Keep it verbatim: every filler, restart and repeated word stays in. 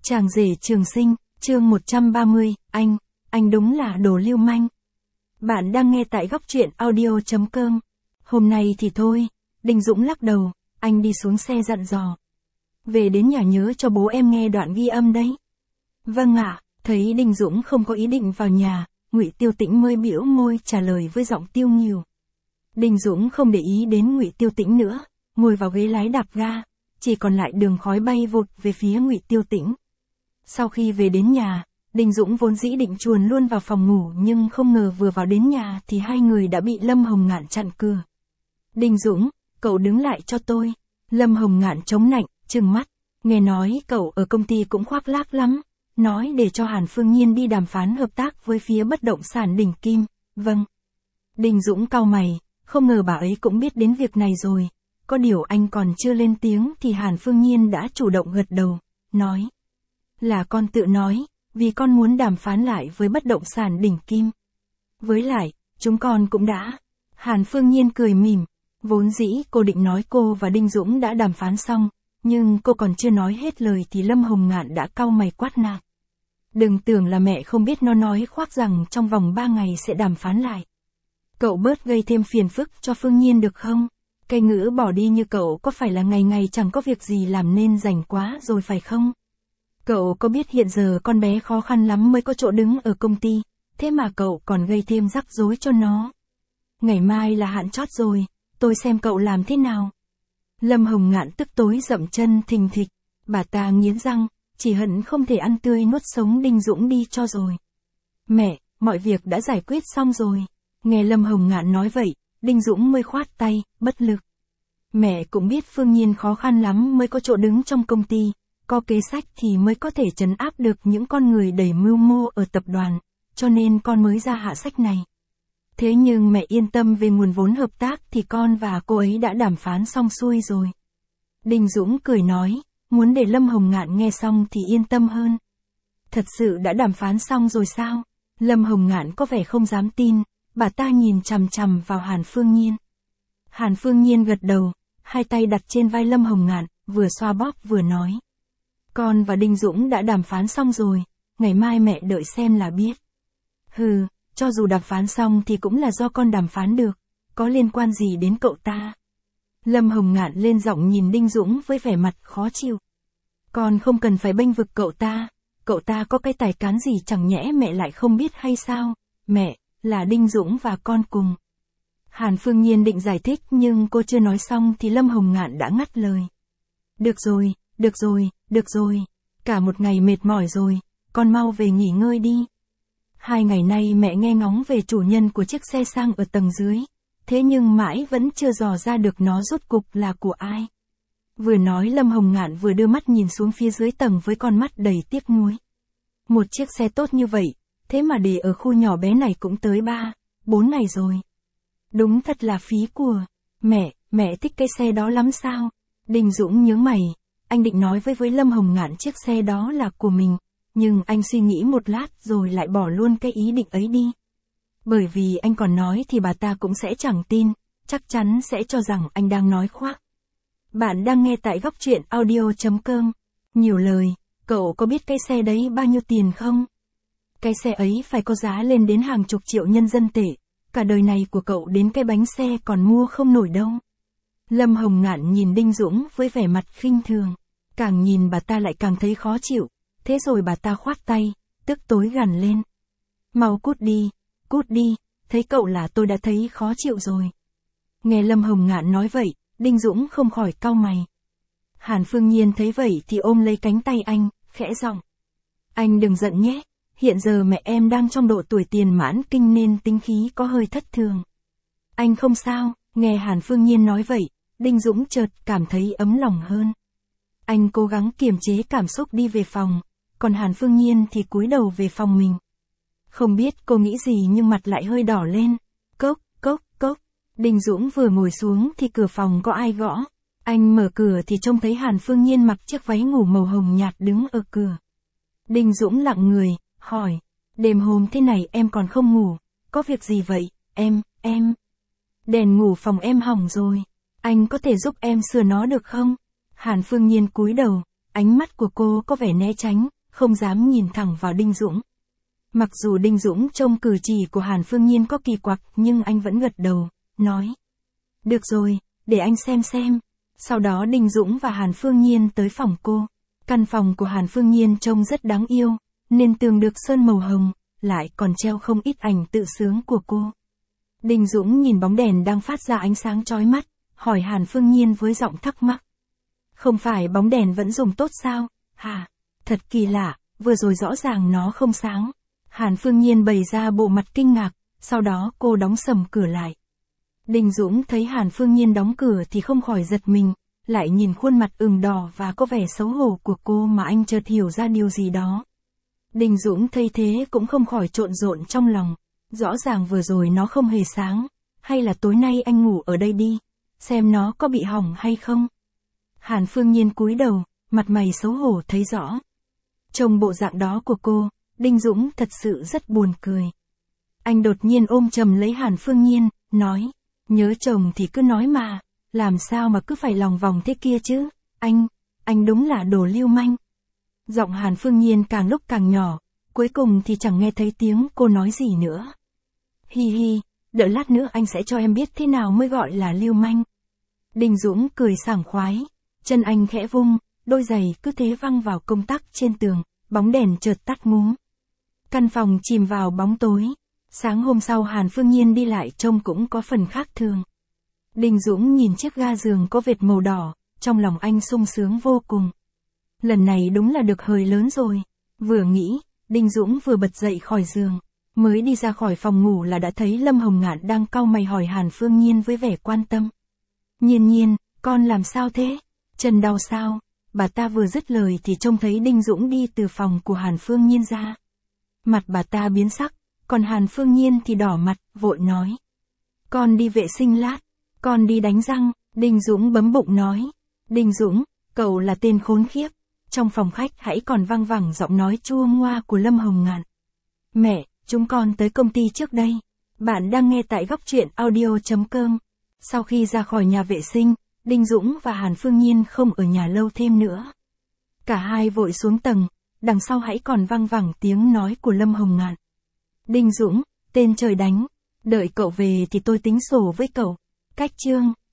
Chàng rể Trường Sinh, chương một trăm ba mươi, anh, anh đúng là đồ lưu manh. Bạn đang nghe tại góc truyện audio chấm com. Hôm nay thì thôi, Đinh Dũng lắc đầu, anh đi xuống xe dặn dò. Về đến nhà nhớ cho bố em nghe đoạn ghi âm đấy. Vâng ạ, thấy Đinh Dũng không có ý định vào nhà, Ngụy Tiêu Tĩnh mới bĩu môi trả lời với giọng tiêu nghỉu. Đinh Dũng không để ý đến Ngụy Tiêu Tĩnh nữa, ngồi vào ghế lái đạp ga, chỉ còn lại đường khói bay vụt về phía Ngụy Tiêu Tĩnh. Sau khi về đến nhà, Đinh Dũng vốn dĩ định chuồn luôn vào phòng ngủ nhưng không ngờ vừa vào đến nhà thì hai người đã bị Lâm Hồng Ngạn chặn cửa. Đinh Dũng, cậu đứng lại cho tôi. Lâm Hồng Ngạn chống nạnh, trừng mắt, nghe nói cậu ở công ty cũng khoác lác lắm, nói để cho Hàn Phương Nhiên đi đàm phán hợp tác với phía bất động sản Đỉnh Kim. Vâng. Đinh Dũng cau mày, không ngờ bà ấy cũng biết đến việc này rồi, có điều anh còn chưa lên tiếng thì Hàn Phương Nhiên đã chủ động gật đầu, nói. Là con tự nói, vì con muốn đàm phán lại với bất động sản Đỉnh Kim. Với lại, chúng con cũng đã. Hàn Phương Nhiên cười mỉm, vốn dĩ cô định nói cô và Đinh Dũng đã đàm phán xong, nhưng cô còn chưa nói hết lời thì Lâm Hồng Ngạn đã cau mày quát nạt. Đừng tưởng là mẹ không biết, nó nói khoác rằng trong vòng ba ngày sẽ đàm phán lại. Cậu bớt gây thêm phiền phức cho Phương Nhiên được không? Cây ngữ bỏ đi như cậu có phải là ngày ngày chẳng có việc gì làm nên rảnh quá rồi phải không? Cậu có biết hiện giờ con bé khó khăn lắm mới có chỗ đứng ở công ty, thế mà cậu còn gây thêm rắc rối cho nó. Ngày mai là hạn chót rồi, tôi xem cậu làm thế nào. Lâm Hồng Ngạn tức tối dậm chân thình thịch, bà ta nghiến răng, chỉ hận không thể ăn tươi nuốt sống Đinh Dũng đi cho rồi. Mẹ, mọi việc đã giải quyết xong rồi. Nghe Lâm Hồng Ngạn nói vậy, Đinh Dũng mới khoát tay, bất lực. Mẹ cũng biết Phương Nhiên khó khăn lắm mới có chỗ đứng trong công ty. Có kế sách thì mới có thể trấn áp được những con người đầy mưu mô ở tập đoàn, cho nên con mới ra hạ sách này. Thế nhưng mẹ yên tâm, về nguồn vốn hợp tác thì con và cô ấy đã đàm phán xong xuôi rồi. Đinh Dũng cười nói, muốn để Lâm Hồng Ngạn nghe xong thì yên tâm hơn. Thật sự đã đàm phán xong rồi sao? Lâm Hồng Ngạn có vẻ không dám tin, bà ta nhìn chằm chằm vào Hàn Phương Nhiên. Hàn Phương Nhiên gật đầu, hai tay đặt trên vai Lâm Hồng Ngạn, vừa xoa bóp vừa nói. Con và Đinh Dũng đã đàm phán xong rồi, ngày mai mẹ đợi xem là biết. Hừ, cho dù đàm phán xong thì cũng là do con đàm phán được, có liên quan gì đến cậu ta? Lâm Hồng Ngạn lên giọng nhìn Đinh Dũng với vẻ mặt khó chịu. Con không cần phải bênh vực cậu ta, cậu ta có cái tài cán gì chẳng nhẽ mẹ lại không biết hay sao? Mẹ, là Đinh Dũng và con cùng. Hàn Phương Nhiên định giải thích nhưng cô chưa nói xong thì Lâm Hồng Ngạn đã ngắt lời. Được rồi, được rồi, được rồi, cả một ngày mệt mỏi rồi, con mau về nghỉ ngơi đi. Hai ngày nay mẹ nghe ngóng về chủ nhân của chiếc xe sang ở tầng dưới, thế nhưng mãi vẫn chưa dò ra được nó rốt cục là của ai. Vừa nói Lâm Hồng Ngạn vừa đưa mắt nhìn xuống phía dưới tầng với con mắt đầy tiếc nuối. Một chiếc xe tốt như vậy, thế mà để ở khu nhỏ bé này cũng tới ba, bốn ngày rồi. Đúng thật là phí của. Mẹ, mẹ thích cái xe đó lắm sao? Đinh Dũng nhướng mày. Anh định nói với với Lâm Hồng Ngạn chiếc xe đó là của mình, nhưng anh suy nghĩ một lát rồi lại bỏ luôn cái ý định ấy đi. Bởi vì anh còn nói thì bà ta cũng sẽ chẳng tin, chắc chắn sẽ cho rằng anh đang nói khoác. Bạn đang nghe tại góc truyện audio chấm com. Nhiều lời, cậu có biết cái xe đấy bao nhiêu tiền không? Cái xe ấy phải có giá lên đến hàng chục triệu nhân dân tệ, cả đời này của cậu đến cái bánh xe còn mua không nổi đâu. Lâm Hồng Ngạn nhìn Đinh Dũng với vẻ mặt khinh thường, càng nhìn bà ta lại càng thấy khó chịu, thế rồi bà ta khoát tay, tức tối gằn lên. Mau cút đi, cút đi, thấy cậu là tôi đã thấy khó chịu rồi. Nghe Lâm Hồng Ngạn nói vậy, Đinh Dũng không khỏi cau mày. Hàn Phương Nhiên thấy vậy thì ôm lấy cánh tay anh, khẽ giọng. Anh đừng giận nhé, hiện giờ mẹ em đang trong độ tuổi tiền mãn kinh nên tính khí có hơi thất thường. Anh không sao, nghe Hàn Phương Nhiên nói vậy, Đinh Dũng chợt cảm thấy ấm lòng hơn. Anh cố gắng kiềm chế cảm xúc đi về phòng, còn Hàn Phương Nhiên thì cúi đầu về phòng mình. Không biết cô nghĩ gì nhưng mặt lại hơi đỏ lên. Cốc, cốc, cốc. Đinh Dũng vừa ngồi xuống thì cửa phòng có ai gõ. Anh mở cửa thì trông thấy Hàn Phương Nhiên mặc chiếc váy ngủ màu hồng nhạt đứng ở cửa. Đinh Dũng lặng người, hỏi. Đêm hôm thế này em còn không ngủ, có việc gì vậy, em, em? Đèn ngủ phòng em hỏng rồi. Anh có thể giúp em sửa nó được không? Hàn Phương Nhiên cúi đầu, ánh mắt của cô có vẻ né tránh, không dám nhìn thẳng vào Đinh Dũng. Mặc dù Đinh Dũng trông cử chỉ của Hàn Phương Nhiên có kỳ quặc nhưng anh vẫn gật đầu, nói. Được rồi, để anh xem xem. Sau đó Đinh Dũng và Hàn Phương Nhiên tới phòng cô. Căn phòng của Hàn Phương Nhiên trông rất đáng yêu, nền tường được sơn màu hồng, lại còn treo không ít ảnh tự sướng của cô. Đinh Dũng nhìn bóng đèn đang phát ra ánh sáng chói mắt, hỏi Hàn Phương Nhiên với giọng thắc mắc. Không phải bóng đèn vẫn dùng tốt sao, hả? Thật kỳ lạ, vừa rồi rõ ràng nó không sáng. Hàn Phương Nhiên bày ra bộ mặt kinh ngạc, sau đó cô đóng sầm cửa lại. Đinh Dũng thấy Hàn Phương Nhiên đóng cửa thì không khỏi giật mình, lại nhìn khuôn mặt ửng đỏ và có vẻ xấu hổ của cô mà anh chợt hiểu ra điều gì đó. Đinh Dũng thấy thế cũng không khỏi trộn rộn trong lòng, rõ ràng vừa rồi nó không hề sáng, hay là tối nay anh ngủ ở đây đi, xem nó có bị hỏng hay không. Hàn Phương Nhiên cúi đầu, mặt mày xấu hổ thấy rõ. Trông bộ dạng đó của cô, Đinh Dũng thật sự rất buồn cười. Anh đột nhiên ôm chầm lấy Hàn Phương Nhiên, nói, nhớ chồng thì cứ nói mà, làm sao mà cứ phải lòng vòng thế kia chứ, anh, anh đúng là đồ lưu manh. Giọng Hàn Phương Nhiên càng lúc càng nhỏ, cuối cùng thì chẳng nghe thấy tiếng cô nói gì nữa. Hi hi, đợi lát nữa anh sẽ cho em biết thế nào mới gọi là lưu manh. Đinh Dũng cười sảng khoái, chân anh khẽ vung, đôi giày cứ thế văng vào công tắc trên tường, bóng đèn chợt tắt ngúm. Căn phòng chìm vào bóng tối. Sáng hôm sau Hàn Phương Nhiên đi lại trông cũng có phần khác thường. Đinh Dũng nhìn chiếc ga giường có vệt màu đỏ, trong lòng anh sung sướng vô cùng. Lần này đúng là được hời lớn rồi. Vừa nghĩ, Đinh Dũng vừa bật dậy khỏi giường, mới đi ra khỏi phòng ngủ là đã thấy Lâm Hồng Ngạn đang cau mày hỏi Hàn Phương Nhiên với vẻ quan tâm. Nhiên Nhiên, con làm sao thế? Chân đau sao? Bà ta vừa dứt lời thì trông thấy Đinh Dũng đi từ phòng của Hàn Phương Nhiên ra. Mặt bà ta biến sắc, còn Hàn Phương Nhiên thì đỏ mặt, vội nói. Con đi vệ sinh lát, con đi đánh răng, Đinh Dũng bấm bụng nói. Đinh Dũng, cậu là tên khốn khiếp. Trong phòng khách hãy còn vang vẳng giọng nói chua ngoa của Lâm Hồng Ngạn. Mẹ, chúng con tới công ty trước đây. Bạn đang nghe tại góc truyện audio chấm com. Sau khi ra khỏi nhà vệ sinh, Đinh Dũng và Hàn Phương Nhiên không ở nhà lâu thêm nữa. Cả hai vội xuống tầng, đằng sau hãy còn vang vẳng tiếng nói của Lâm Hồng Ngạn. Đinh Dũng, tên trời đánh, đợi cậu về thì tôi tính sổ với cậu. Cách chương.